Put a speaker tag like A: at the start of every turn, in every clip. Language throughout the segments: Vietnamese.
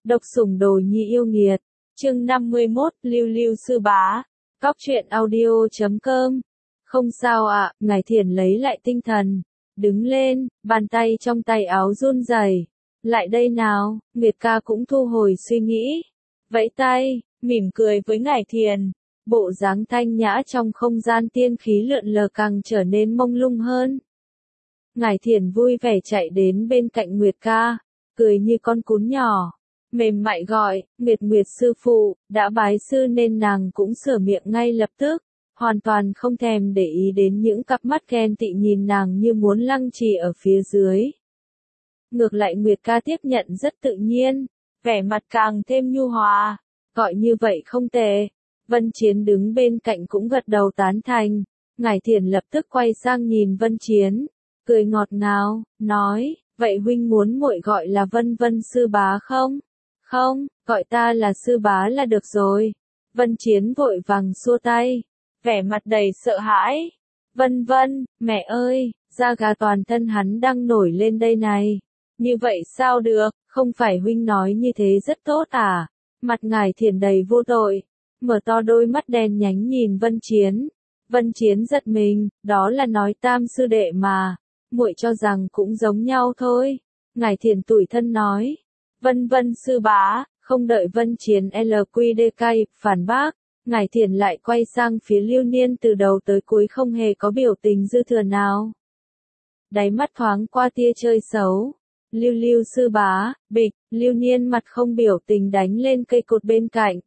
A: Độc sủng đồ nhi yêu nghiệt. Chương 51, Lưu Lưu sư bá. Cóc truyện audio.com. Không sao ạ, Ngải Thiền lấy lại tinh thần. Đứng lên, bàn tay trong tay áo run rẩy. Lại đây nào, Nguyệt ca cũng thu hồi suy nghĩ. Vẫy tay, mỉm cười với Ngải Thiền. Bộ dáng thanh nhã trong không gian tiên khí lượn lờ càng trở nên mông lung hơn. Ngải Thiền vui vẻ chạy đến bên cạnh Nguyệt ca, cười như con cún nhỏ. Mềm mại gọi, Nguyệt Nguyệt sư phụ, đã bái sư nên nàng cũng sửa miệng ngay lập tức, hoàn toàn không thèm để ý đến những cặp mắt ghen tị nhìn nàng như muốn lăng trì ở phía dưới. Ngược lại Nguyệt ca tiếp nhận rất tự nhiên, vẻ mặt càng thêm nhu hòa, gọi như vậy không tệ. Vân Chiến đứng bên cạnh cũng gật đầu tán thành, Ngải Thiền lập tức quay sang nhìn Vân Chiến, cười ngọt ngào, nói, vậy huynh muốn muội gọi là Vân Vân sư bá không? Không, gọi ta là sư bá là được rồi. Vân Chiến vội vàng xua tay, vẻ mặt đầy sợ hãi. Vân Vân, mẹ ơi, da gà toàn thân hắn đang nổi lên đây này. Như vậy sao được, không phải huynh nói như thế rất tốt à? Mặt Ngải Thiền đầy vô tội, mở to đôi mắt đen nhánh nhìn Vân Chiến. Vân Chiến giật mình, đó là nói tam sư đệ mà, muội cho rằng cũng giống nhau thôi. Ngải Thiền tủi thân nói. Vân Vân sư bá, không đợi Vân Chiến LQDK phản bác, Ngải Thiền lại quay sang phía Lưu Niên từ đầu tới cuối không hề có biểu tình dư thừa nào. Đáy mắt thoáng qua tia chơi xấu. Lưu Lưu sư bá, bịch, Lưu Niên mặt không biểu tình đánh lên cây cột bên cạnh.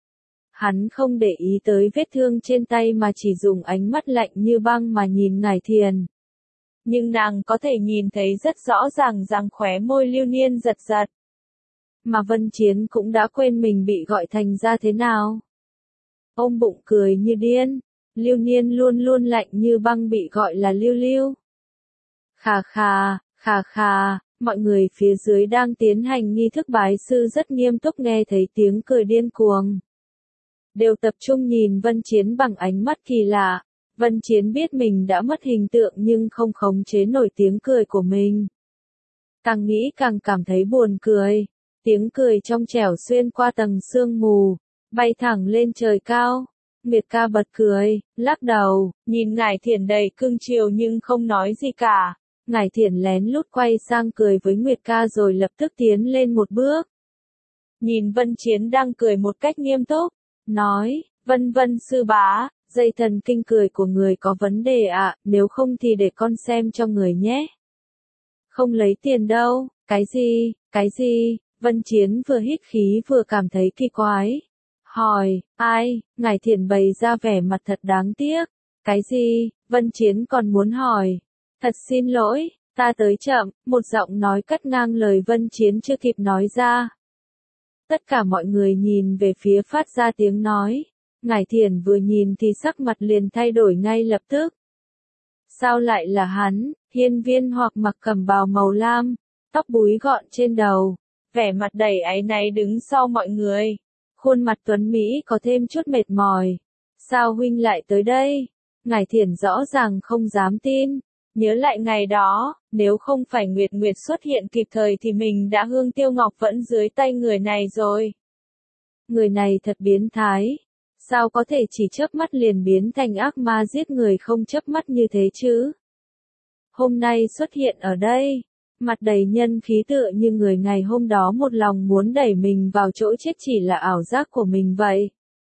A: Hắn không để ý tới vết thương trên tay mà chỉ dùng ánh mắt lạnh như băng mà nhìn Ngải Thiền. Nhưng nàng có thể nhìn thấy rất rõ ràng rằng khóe môi Lưu Niên giật giật. Mà Vân Chiến cũng đã quên mình bị gọi thành ra thế nào. Ôm bụng cười như điên, Lưu Niên luôn luôn lạnh như băng bị gọi là Lưu Lưu. Khà khà, mọi người phía dưới đang tiến hành nghi thức bái sư rất nghiêm túc nghe thấy tiếng cười điên cuồng. Đều tập trung nhìn Vân Chiến bằng ánh mắt kỳ lạ. Vân Chiến biết mình đã mất hình tượng nhưng không khống chế nổi tiếng cười của mình. Càng nghĩ càng cảm thấy buồn cười. Tiếng cười trong trẻo xuyên qua tầng sương mù, bay thẳng lên trời cao. Nguyệt ca bật cười, lắc đầu, nhìn Ngải Thiền đầy cưng chiều nhưng không nói gì cả. Ngải Thiền lén lút quay sang cười với Nguyệt ca rồi lập tức tiến lên một bước. Nhìn Vân Chiến đang cười một cách nghiêm túc, nói, Vân Vân sư bá, dây thần kinh cười của người có vấn đề ạ, nếu không thì để con xem cho người nhé. Không lấy tiền đâu, cái gì? Vân Chiến vừa hít khí vừa cảm thấy kỳ quái. Hỏi, ai? Ngải Thiền bày ra vẻ mặt thật đáng tiếc. Cái gì? Vân Chiến còn muốn hỏi. Thật xin lỗi, ta tới chậm, một giọng nói cắt ngang lời Vân Chiến chưa kịp nói ra. Tất cả mọi người nhìn về phía phát ra tiếng nói. Ngải Thiền vừa nhìn thì sắc mặt liền thay đổi ngay lập tức. Sao lại là hắn? Hiên Viên Hoặc mặc cẩm bào màu lam, tóc búi gọn trên đầu, vẻ mặt đầy áy náy đứng sau mọi người. Khuôn mặt tuấn Mỹ có thêm chút mệt mỏi. Sao huynh lại tới đây? Ngải Thiền rõ ràng không dám tin. Nhớ lại ngày đó, nếu không phải Nguyệt Nguyệt xuất hiện kịp thời thì mình đã hương tiêu ngọc vẫn dưới tay người này rồi. Người này thật biến thái. Sao có thể chỉ chớp mắt liền biến thành ác ma giết người không chớp mắt như thế chứ? Hôm nay xuất hiện ở đây, mặt đầy nhân khí tựa như người ngày hôm đó một lòng muốn đẩy mình vào chỗ chết chỉ là ảo giác của mình vậy.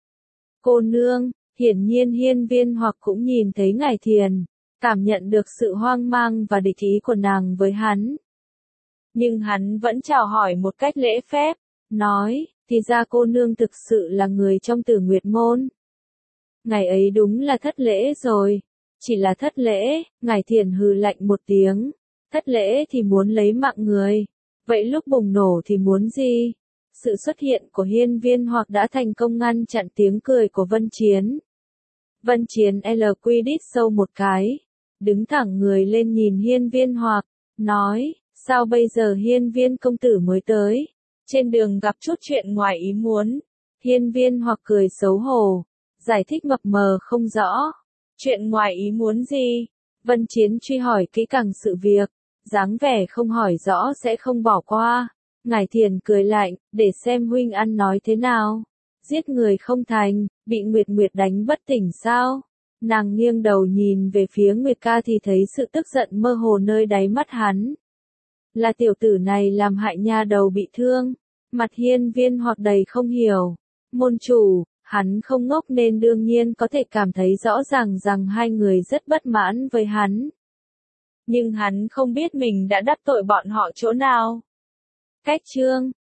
A: Cô nương, hiển nhiên Hiên Viên Hoặc cũng nhìn thấy Ngải Thiền, cảm nhận được sự hoang mang và địch ý của nàng với hắn. Nhưng hắn vẫn chào hỏi một cách lễ phép, nói, thì ra cô nương thực sự là người trong Tử Nguyệt môn. Ngày ấy đúng là thất lễ rồi. Chỉ là thất lễ, Ngải Thiền hừ lạnh một tiếng. Thất lễ thì muốn lấy mạng người. Vậy lúc bùng nổ thì muốn gì? Sự xuất hiện của Hiên Viên Hoặc đã thành công ngăn chặn tiếng cười của Vân Chiến. Vân Chiến LQ sâu một cái. Đứng thẳng người lên nhìn Hiên Viên Hoặc, nói, sao bây giờ Hiên Viên công tử mới tới? Trên đường gặp chút chuyện ngoài ý muốn. Hiên Viên Hoặc cười xấu hổ, giải thích mập mờ không rõ. Chuyện ngoài ý muốn gì? Vân Chiến truy hỏi kỹ càng sự việc, dáng vẻ không hỏi rõ sẽ không bỏ qua. Ngải Thiền cười lạnh, để xem huynh ăn nói thế nào. Giết người không thành, bị Nguyệt Nguyệt đánh bất tỉnh sao? Nàng nghiêng đầu nhìn về phía Nguyệt ca thì thấy sự tức giận mơ hồ nơi đáy mắt hắn. Là tiểu tử này làm hại nha đầu bị thương. Mặt Hiên Viên hoặc đầy không hiểu. Môn chủ, hắn không ngốc nên đương nhiên có thể cảm thấy rõ ràng rằng hai người rất bất mãn với hắn. Nhưng hắn không biết mình đã đắc tội bọn họ chỗ nào. Cách chương